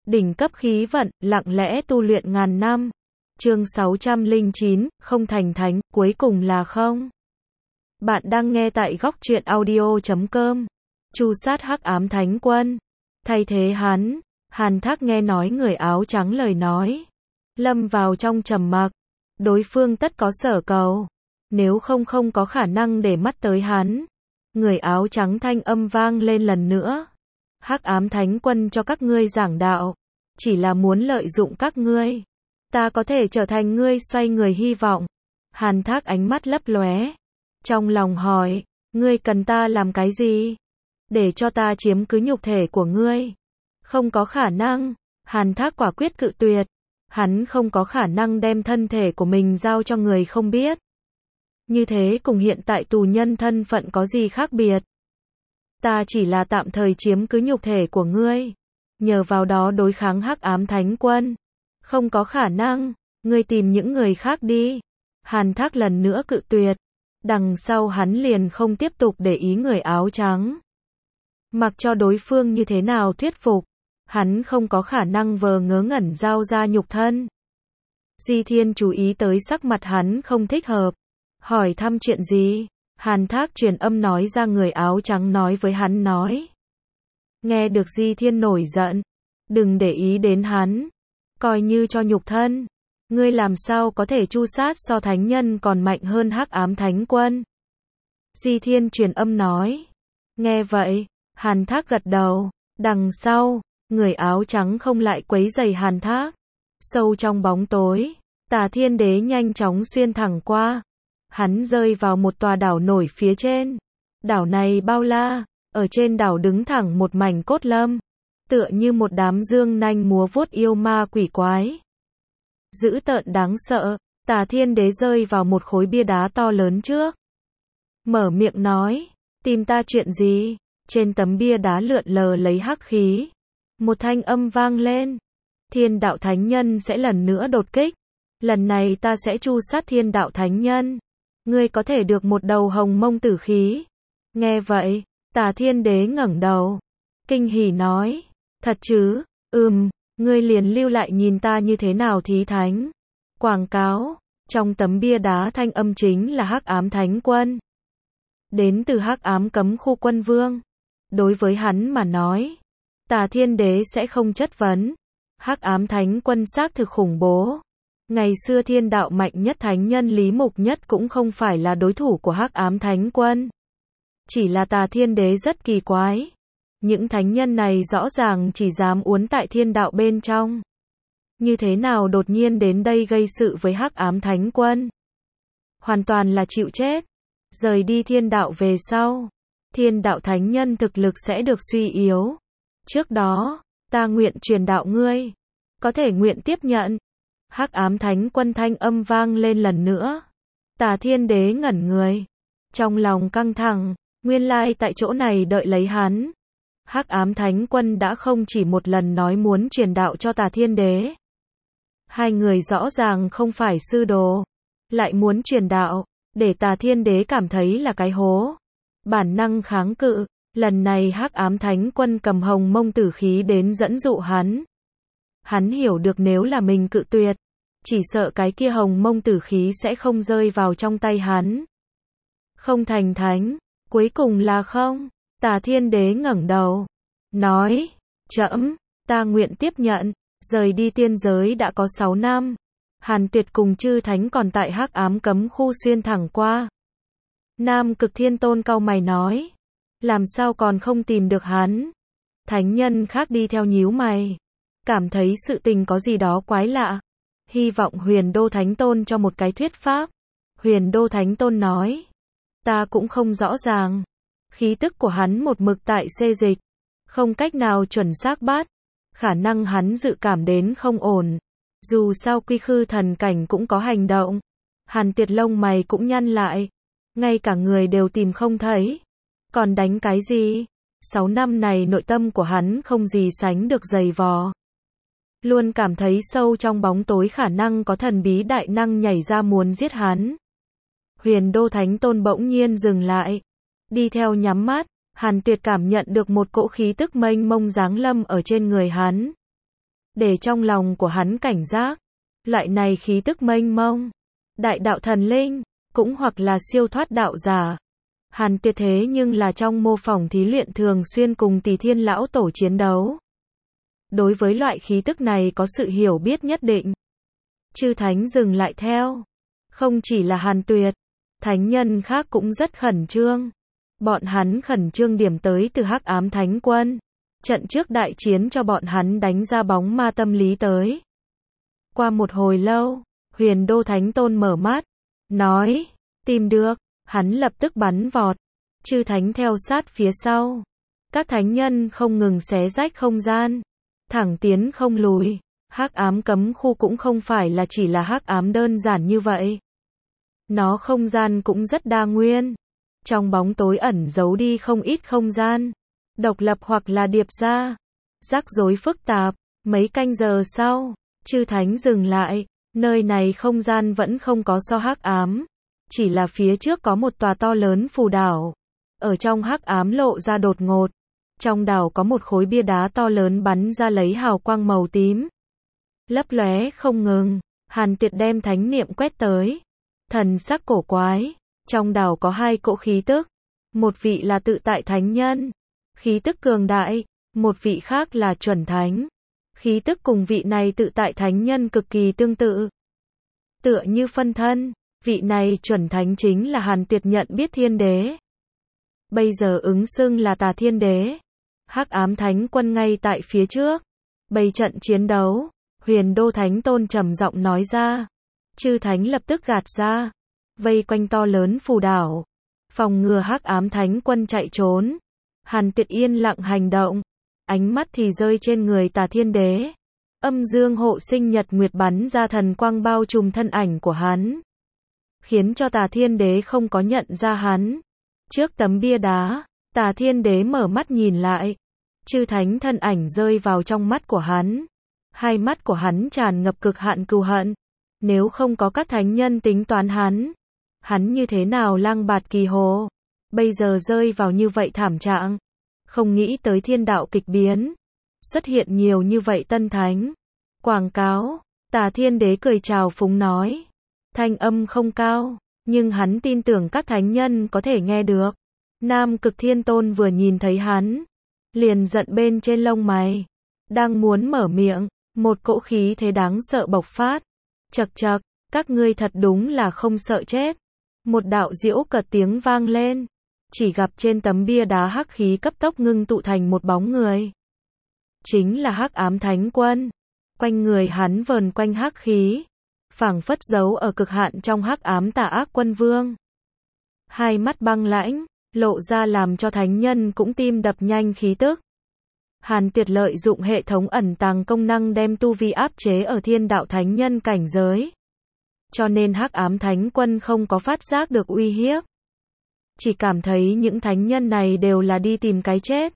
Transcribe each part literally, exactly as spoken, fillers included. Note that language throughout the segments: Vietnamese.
Đỉnh cấp khí vận, lặng lẽ tu luyện ngàn năm. Chương sáu trăm lẻ chín, không thành thánh, cuối cùng là không. Bạn đang nghe tại góc truyện audio chấm com. Chu sát hắc ám thánh quân. Thay thế hắn, Hàn Thác nghe nói người áo trắng lời nói, lâm vào trong trầm mặc. Đối phương tất có sở cầu, nếu không không có khả năng để mắt tới hắn. Người áo trắng thanh âm vang lên lần nữa. Hắc ám thánh quân cho các ngươi giảng đạo, chỉ là muốn lợi dụng các ngươi. Ta có thể trở thành ngươi xoay người hy vọng. Hàn Thác ánh mắt lấp lóe, trong lòng hỏi, ngươi cần ta làm cái gì? Để cho ta chiếm cứ nhục thể của ngươi? Không có khả năng. Hàn Thác quả quyết cự tuyệt. Hắn không có khả năng đem thân thể của mình giao cho người không biết. Như thế cùng hiện tại tù nhân thân phận có gì khác biệt? Ta chỉ là tạm thời chiếm cứ nhục thể của ngươi, nhờ vào đó đối kháng hắc ám thánh quân. Không có khả năng, ngươi tìm những người khác đi. Hàn Thác lần nữa cự tuyệt. Đằng sau hắn liền không tiếp tục để ý người áo trắng. Mặc cho đối phương như thế nào thuyết phục, hắn không có khả năng vờ ngớ ngẩn giao ra nhục thân. Di Thiên chú ý tới sắc mặt hắn không thích hợp, hỏi thăm chuyện gì. Hàn Thác truyền âm nói ra người áo trắng nói với hắn nói. Nghe được Di Thiên nổi giận, đừng để ý đến hắn, coi như cho nhục thân. Ngươi làm sao có thể chu sát so thánh nhân còn mạnh hơn hắc ám thánh quân? Di Thiên truyền âm nói. Nghe vậy, Hàn Thác gật đầu. Đằng sau, người áo trắng không lại quấy rầy Hàn Thác. Sâu trong bóng tối, Tà Thiên Đế nhanh chóng xuyên thẳng qua. Hắn rơi vào một tòa đảo nổi phía trên. Đảo này bao la, ở trên đảo đứng thẳng một mảnh cốt lâm, tựa như một đám dương nanh múa vuốt yêu ma quỷ quái. Dữ tợn đáng sợ. Tà Thiên Đế rơi vào một khối bia đá to lớn trước, mở miệng nói, tìm ta chuyện gì? Trên tấm bia đá lượn lờ lấy hắc khí. Một thanh âm vang lên. Thiên đạo thánh nhân sẽ lần nữa đột kích. Lần này ta sẽ chu sát thiên đạo thánh nhân. Ngươi có thể được một đầu hồng mông tử khí. Nghe vậy, Tà Thiên Đế ngẩng đầu, kinh hỉ nói, thật chứ? Ừm, ngươi liền lưu lại nhìn ta như thế nào thí thánh. Quảng cáo, trong tấm bia đá thanh âm chính là hắc ám thánh quân. Đến từ hắc ám cấm khu quân vương. Đối với hắn mà nói, Tà Thiên Đế sẽ không chất vấn. Hắc ám thánh quân xác thực khủng bố. Ngày xưa thiên đạo mạnh nhất thánh nhân Lý Mục Nhất cũng không phải là đối thủ của hắc ám thánh quân. Chỉ là Tà Thiên Đế rất kỳ quái. Những thánh nhân này rõ ràng chỉ dám uốn tại thiên đạo bên trong. Như thế nào đột nhiên đến đây gây sự với hắc ám thánh quân? Hoàn toàn là chịu chết. Rời đi thiên đạo về sau, thiên đạo thánh nhân thực lực sẽ được suy yếu. Trước đó, ta nguyện truyền đạo ngươi. Có thể nguyện tiếp nhận. Hắc ám thánh quân thanh âm vang lên lần nữa. Tà Thiên Đế ngẩn người, trong lòng căng thẳng, nguyên lai tại chỗ này đợi lấy hắn. Hắc ám thánh quân đã không chỉ một lần nói muốn truyền đạo cho Tà Thiên Đế. Hai người rõ ràng không phải sư đồ, lại muốn truyền đạo, để Tà Thiên Đế cảm thấy là cái hố. Bản năng kháng cự, lần này hắc ám thánh quân cầm hồng mông tử khí đến dẫn dụ hắn. Hắn hiểu được nếu là mình cự tuyệt, chỉ sợ cái kia hồng mông tử khí sẽ không rơi vào trong tay hắn. Không thành thánh, cuối cùng là không. Tà Thiên Đế ngẩng đầu, nói, trẫm, ta nguyện tiếp nhận. Rời đi tiên giới đã có sáu năm. Hàn Tuyệt cùng chư thánh còn tại hắc ám cấm khu xuyên thẳng qua. Nam Cực Thiên Tôn cau mày nói, làm sao còn không tìm được hắn? Thánh nhân khác đi theo nhíu mày, cảm thấy sự tình có gì đó quái lạ. Hy vọng Huyền Đô Thánh Tôn cho một cái thuyết pháp. Huyền Đô Thánh Tôn nói, ta cũng không rõ ràng. Khí tức của hắn một mực tại xê dịch, không cách nào chuẩn xác bắt. Khả năng hắn dự cảm đến không ổn. Dù sao quy khư thần cảnh cũng có hành động. Hàn Tuyệt lông mày cũng nhăn lại. Ngay cả người đều tìm không thấy. Còn đánh cái gì? Sáu năm này nội tâm của hắn không gì sánh được dày vò. Luôn cảm thấy sâu trong bóng tối khả năng có thần bí đại năng nhảy ra muốn giết hắn. Huyền Đô Thánh Tôn bỗng nhiên dừng lại. Đi theo nhắm mắt, Hàn Tuyệt cảm nhận được một cỗ khí tức mênh mông giáng lâm ở trên người hắn. để trong lòng của hắn cảnh giác. Loại này khí tức mênh mông, đại đạo thần linh, cũng hoặc là siêu thoát đạo giả. Hàn Tuyệt thế nhưng là trong mô phỏng thí luyện thường xuyên cùng Tỳ Thiên lão tổ chiến đấu. Đối với loại khí tức này có sự hiểu biết nhất định. Chư thánh dừng lại theo. Không chỉ là Hàn Tuyệt, thánh nhân khác cũng rất khẩn trương. Bọn hắn khẩn trương điểm tới từ Hắc Ám Thánh Quân. Trận trước đại chiến cho bọn hắn đánh ra bóng ma tâm lý tới. Qua một hồi lâu, Huyền Đô Thánh Tôn mở mắt, nói, tìm được, hắn lập tức bắn vọt. Chư thánh theo sát phía sau. Các thánh nhân không ngừng xé rách không gian, thẳng tiến không lùi. Hắc ám cấm khu cũng không phải là chỉ là hắc ám đơn giản như vậy. Nó không gian cũng rất đa nguyên. Trong bóng tối ẩn giấu đi không ít không gian, độc lập hoặc là điệp ra, rắc rối phức tạp. Mấy canh giờ sau, chư thánh dừng lại, nơi này không gian vẫn không có so hắc ám, chỉ là phía trước có một tòa to lớn phù đảo. Ở trong hắc ám lộ ra đột ngột, trong đảo có một khối bia đá to lớn bắn ra lấy hào quang màu tím, lấp lóe không ngừng. Hàn Tuyệt đem thánh niệm quét tới, thần sắc cổ quái. Trong đảo có hai cỗ khí tức, một vị là tự tại thánh nhân, khí tức cường đại, một vị khác là chuẩn thánh, khí tức cùng vị này tự tại thánh nhân cực kỳ tương tự, tựa như phân thân. Vị này chuẩn thánh chính là Hàn Tuyệt nhận biết thiên đế, bây giờ ứng xưng là Tà Thiên Đế. Hắc Ám Thánh Quân ngay tại phía trước, bày trận chiến đấu. Huyền Đô Thánh Tôn trầm giọng nói ra, chư thánh lập tức gạt ra, vây quanh to lớn phù đảo, phòng ngừa Hắc Ám Thánh Quân chạy trốn. Hàn Tuyệt yên lặng hành động, ánh mắt thì rơi trên người Tà Thiên Đế. Âm dương hộ sinh nhật nguyệt bắn ra thần quang bao trùm thân ảnh của hắn, khiến cho Tà Thiên Đế không có nhận ra hắn. Trước tấm bia đá, Tà Thiên Đế mở mắt nhìn lại, chư thánh thân ảnh rơi vào trong mắt của hắn. Hai mắt của hắn tràn ngập cực hạn cừu hận. Nếu không có các thánh nhân tính toán hắn, hắn như thế nào lang bạt kỳ hồ, bây giờ rơi vào như vậy thảm trạng. Không nghĩ tới thiên đạo kịch biến, xuất hiện nhiều như vậy tân thánh. Quảng cáo, Tà Thiên Đế cười chào phúng nói, thanh âm không cao, nhưng hắn tin tưởng các thánh nhân có thể nghe được. Nam Cực Thiên Tôn vừa nhìn thấy hắn, liền giận bên trên lông mày, đang muốn mở miệng, một cỗ khí thế đáng sợ bộc phát. Chậc chậc, các ngươi thật đúng là không sợ chết. Một đạo diễu cợt tiếng vang lên, chỉ gặp trên tấm bia đá hắc khí cấp tốc ngưng tụ thành một bóng người. Chính là Hắc Ám Thánh Quân. Quanh người hắn vờn quanh hắc khí, phảng phất giấu ở cực hạn trong hắc ám tà ác quân vương. Hai mắt băng lãnh, lộ ra làm cho thánh nhân cũng tim đập nhanh khí tức. Hàn Tuyệt lợi dụng hệ thống ẩn tàng công năng đem tu vi áp chế ở thiên đạo thánh nhân cảnh giới, cho nên Hắc Ám Thánh Quân không có phát giác được uy hiếp, chỉ cảm thấy những thánh nhân này đều là đi tìm cái chết.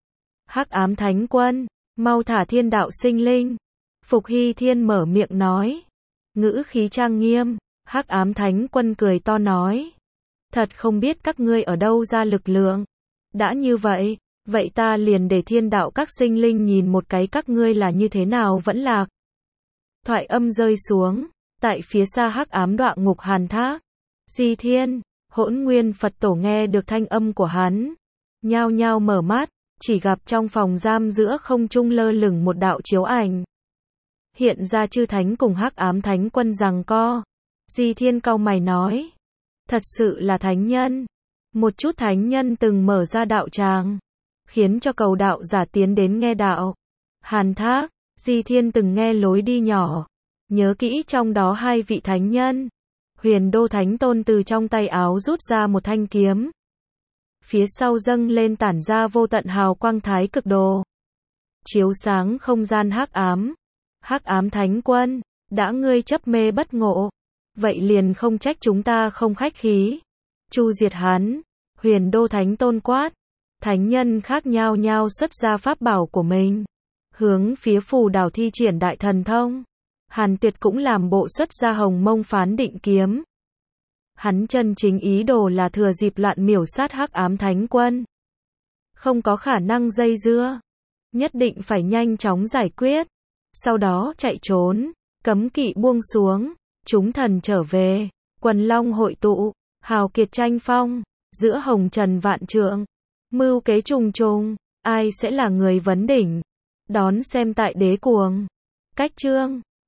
Hắc Ám Thánh Quân, mau thả thiên đạo sinh linh. Phục Hy Thiên mở miệng nói, ngữ khí trang nghiêm. Hắc Ám Thánh Quân cười to nói, thật không biết các ngươi ở đâu ra lực lượng. Đã như vậy, vậy ta liền để thiên đạo các sinh linh nhìn một cái các ngươi là như thế nào vẫn lạc. Thoại âm rơi xuống, tại phía xa Hắc Ám Đọa Ngục Hàn Thác, Di Thiên, Hỗn Nguyên Phật Tổ nghe được thanh âm của hắn, nhao nhao mở mắt, chỉ gặp trong phòng giam giữa không trung lơ lửng một đạo chiếu ảnh. Hiện ra chư thánh cùng Hắc Ám Thánh Quân giằng co. Di Thiên cau mày nói, thật sự là thánh nhân. Một chút thánh nhân từng mở ra đạo tràng, khiến cho cầu đạo giả tiến đến nghe đạo. Hàn Thác, Di Thiên từng nghe lối đi nhỏ, nhớ kỹ trong đó hai vị thánh nhân. Huyền Đô Thánh Tôn từ trong tay áo rút ra một thanh kiếm, phía sau dâng lên tản ra vô tận hào quang thái cực đồ, chiếu sáng không gian hắc ám. Hắc Ám Thánh Quân, đã ngươi chấp mê bất ngộ, vậy liền không trách chúng ta không khách khí. Chu diệt hắn. Huyền Đô Thánh Tôn quát. Thánh nhân khác nhao nhao xuất ra pháp bảo của mình, hướng phía phù đảo thi triển đại thần thông. Hàn Tuyệt cũng làm bộ xuất ra hồng mông phán định kiếm. Hắn chân chính ý đồ là thừa dịp loạn miểu sát Hắc Ám Thánh Quân. Không có khả năng dây dưa, nhất định phải nhanh chóng giải quyết. sau đó chạy trốn, cấm kỵ buông xuống, chúng thần trở về, quần long hội tụ, hào kiệt tranh phong, giữa hồng trần vạn trượng, mưu kế trùng trùng, ai sẽ là người vấn đỉnh? Đón xem tại Đế Cuồng. Cách chương